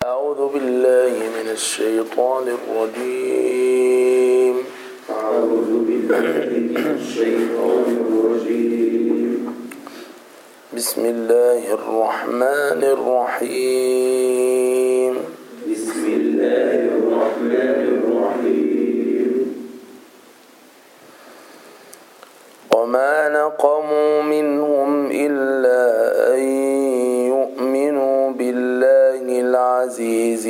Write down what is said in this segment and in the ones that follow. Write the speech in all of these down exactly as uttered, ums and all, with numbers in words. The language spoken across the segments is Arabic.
أعوذ بالله من الشيطان الرجيم أعوذ بالله من الشيطان الرجيم بسم الله الرحمن الرحيم بسم الله الرحمن الرحيم وما نقموا منهم إلا أن يؤمنوا بالله العزيز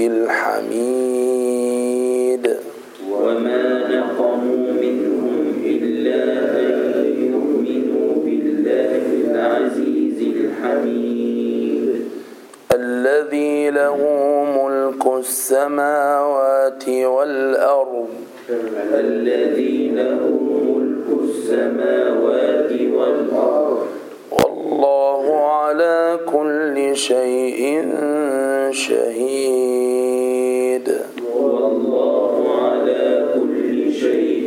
الحميد وما نقموا منهم إلا أن يؤمنوا بالله العزيز الحميد الذي له ملك السماوات والأرض الذي له ملك السماوات والأرض والله على كل شيء شهيد والله على كل شيء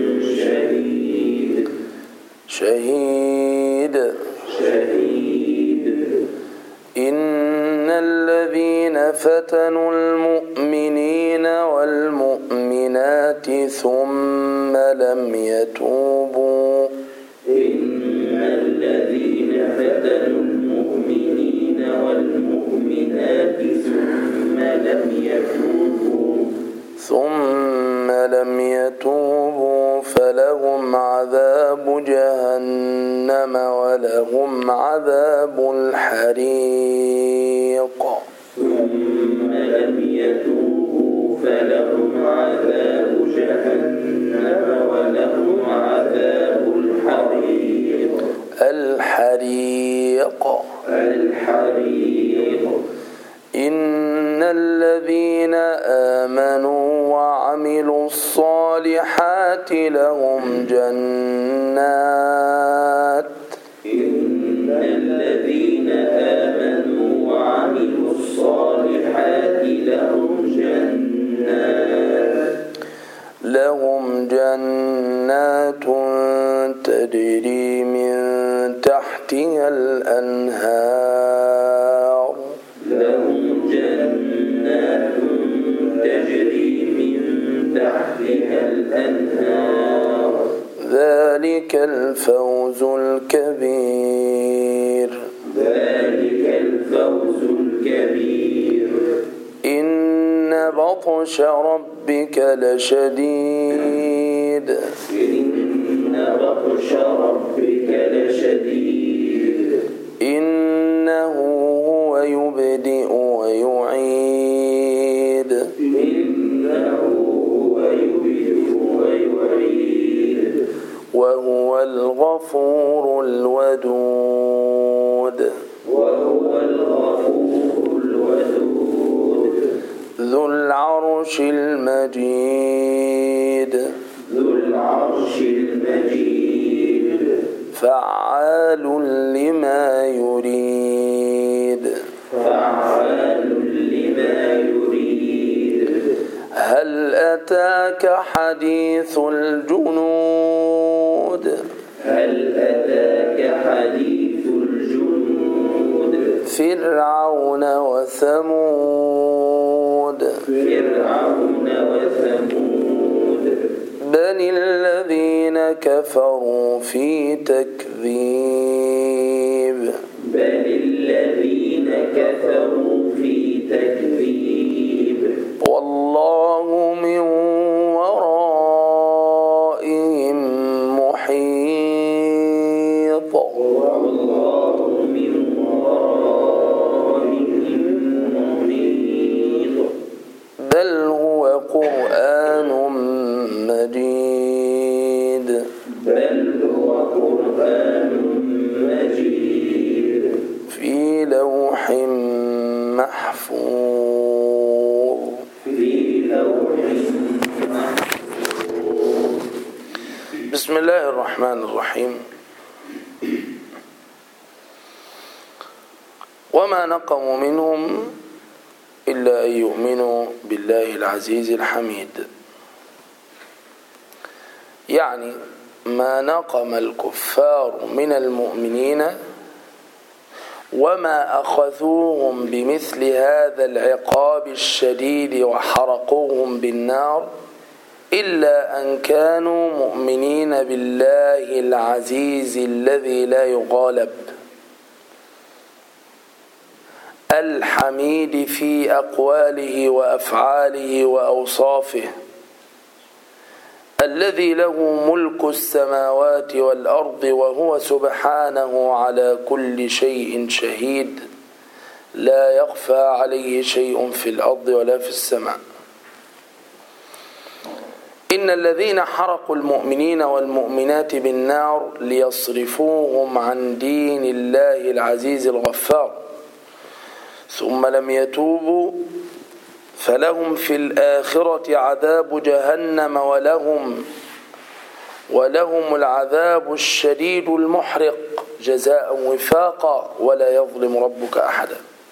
شهيد شهيد شهيد إن الذين فتنوا المؤمنين والمؤمنات ثم لم يتوبوا إن الذين فتنوا المؤمنين والمؤمنات ثم لم يتوبوا ثم لم يتوبوا فلهم عذاب جهنم ولهم عذاب الحريق ثم لم يتوبوا فلهم عذاب جهنم ولهم عذاب الحريق الحريق الحريق إن الذين آمنوا وعملوا الصالحات لهم جنات إن الذين آمنوا وعملوا الصالحات لهم جنات لهم جنات تجري من تحتها الأنهار لهم جنات تجري من تحتها الأنهار ذلك الفوز الكبير ذلك الفوز الكبير إن بطش ربك لشديد إن بطش ربك لشديد إنه هو يبدئ ويعيد إنه هو يبدئ ويعيد وهو الغفور الودود وهو الغفور الودود ذو العرش المجيد ذو العرش المجيد فعال لما يريد فعال لما يريد هل أتاك حديث الجنود هل أتاك حديث الجنود فرعون وثمود فرعون وثمود بل الذين كفروا في تكذيب بل الذين كفروا في تكذيب والله من ورائهم محيط والله من ورائهم محيط بل هو قرآن مجيد بل هو قرآن مجيد في لوح محفوظ في لوح محفوظ بسم الله الرحمن الرحيم وما نقموا منهم إلا أن يؤمنوا بالله العزيز الحميد يعني ما نقم الكفار من المؤمنين وما أخذوهم بمثل هذا العقاب الشديد وحرقوهم بالنار إلا أن كانوا مؤمنين بالله العزيز الذي لا يغالب الحميد في أقواله وأفعاله وأوصافه الذي له ملك السماوات والأرض وهو سبحانه على كل شيء شهيد لا يخفى عليه شيء في الأرض ولا في السماء. إن الذين حرقوا المؤمنين والمؤمنات بالنار ليصرفوهم عن دين الله العزيز الغفار ثم لم يتوبوا فلهم في الآخرة عذاب جهنم ولهم ولهم العذاب الشديد المحرق جزاء وفاقا ولا يظلم ربك أحدا.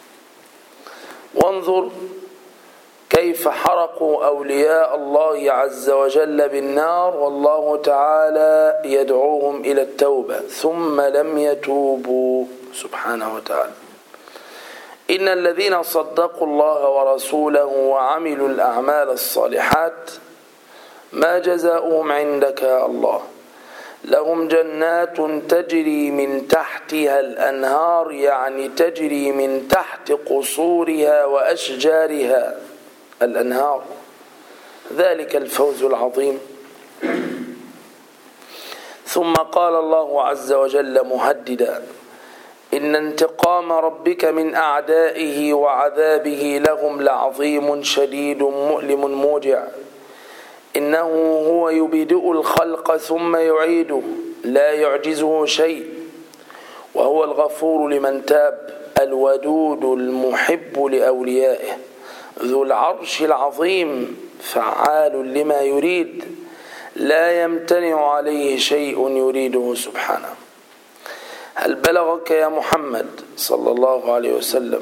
وانظر كيف حرقوا أولياء الله عز وجل بالنار والله تعالى يدعوهم إلى التوبة ثم لم يتوبوا سبحانه وتعالى. إن الذين صدقوا الله ورسوله وعملوا الأعمال الصالحات ما جزاؤهم عندك يا الله لهم جنات تجري من تحتها الأنهار يعني تجري من تحت قصورها وأشجارها الأنهار ذلك الفوز العظيم. ثم قال الله عز وجل مهددا إن انتقام ربك من أعدائه وعذابه لهم لعظيم شديد مؤلم موجع إنه هو يبدئ الخلق ثم يعيده لا يعجزه شيء وهو الغفور لمن تاب الودود المحب لأوليائه ذو العرش العظيم فعال لما يريد لا يمتنع عليه شيء يريده سبحانه. هل بلغك يا محمد صلى الله عليه وسلم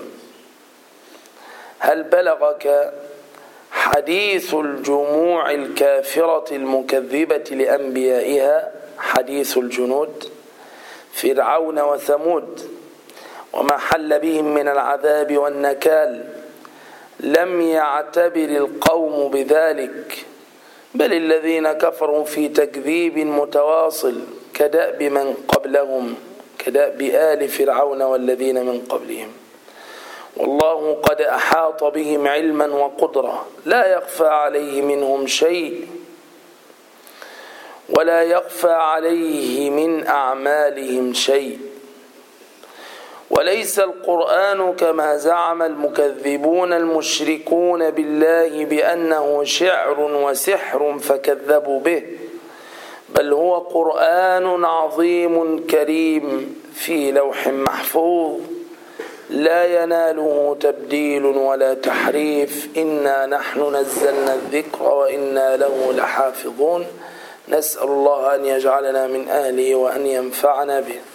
هل بلغك حديث الجموع الكافرة المكذبة لأنبيائها حديث الجنود فرعون وثمود وما حل بهم من العذاب والنكال؟ لم يعتبر القوم بذلك بل الذين كفروا في تكذيب متواصل كدأب من قبلهم كدأب آل فرعون والذين من قبلهم والله قد أحاط بهم علما وقدرة لا يخفى عليه منهم شيء ولا يخفى عليه من أعمالهم شيء. وليس القرآن كما زعم المكذبون المشركون بالله بأنه شعر وسحر فكذبوا به بل هو قرآن عظيم كريم في لوح محفوظ لا يناله تبديل ولا تحريف إنا نحن نزلنا الذكر وإنا له لحافظون. نسأل الله أن يجعلنا من أهله وأن ينفعنا به.